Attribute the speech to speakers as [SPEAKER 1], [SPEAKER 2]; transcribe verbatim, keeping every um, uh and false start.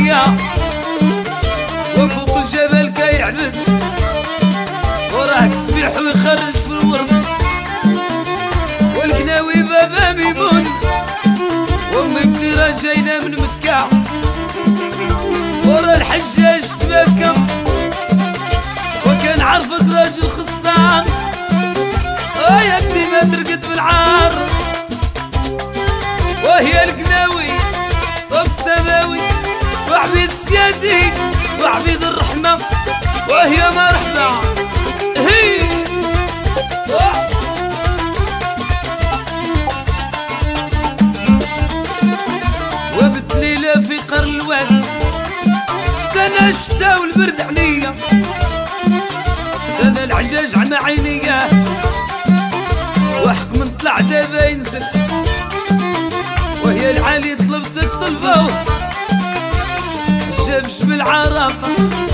[SPEAKER 1] عينيا وفوق الجبل كيعبد وراه تسبيح ويخرج في الورد والقناوي بابا ميمون وامي كتيرة جاينا من مكة ورا الحجاج تمكم وكان عرفك راجل خصان يا ابني ما ترقد في العار وهي القناوي والسماوي وعبيد السيادي وعبيد الرحمة وهي مرحبا هي وبالليلة في قر الواد كان الشتا والبرد عليا كان العجاج عمى عينيا وحق من طلع دابا ينزل وهي العالي طلبتك طلبه جابش بالعرافة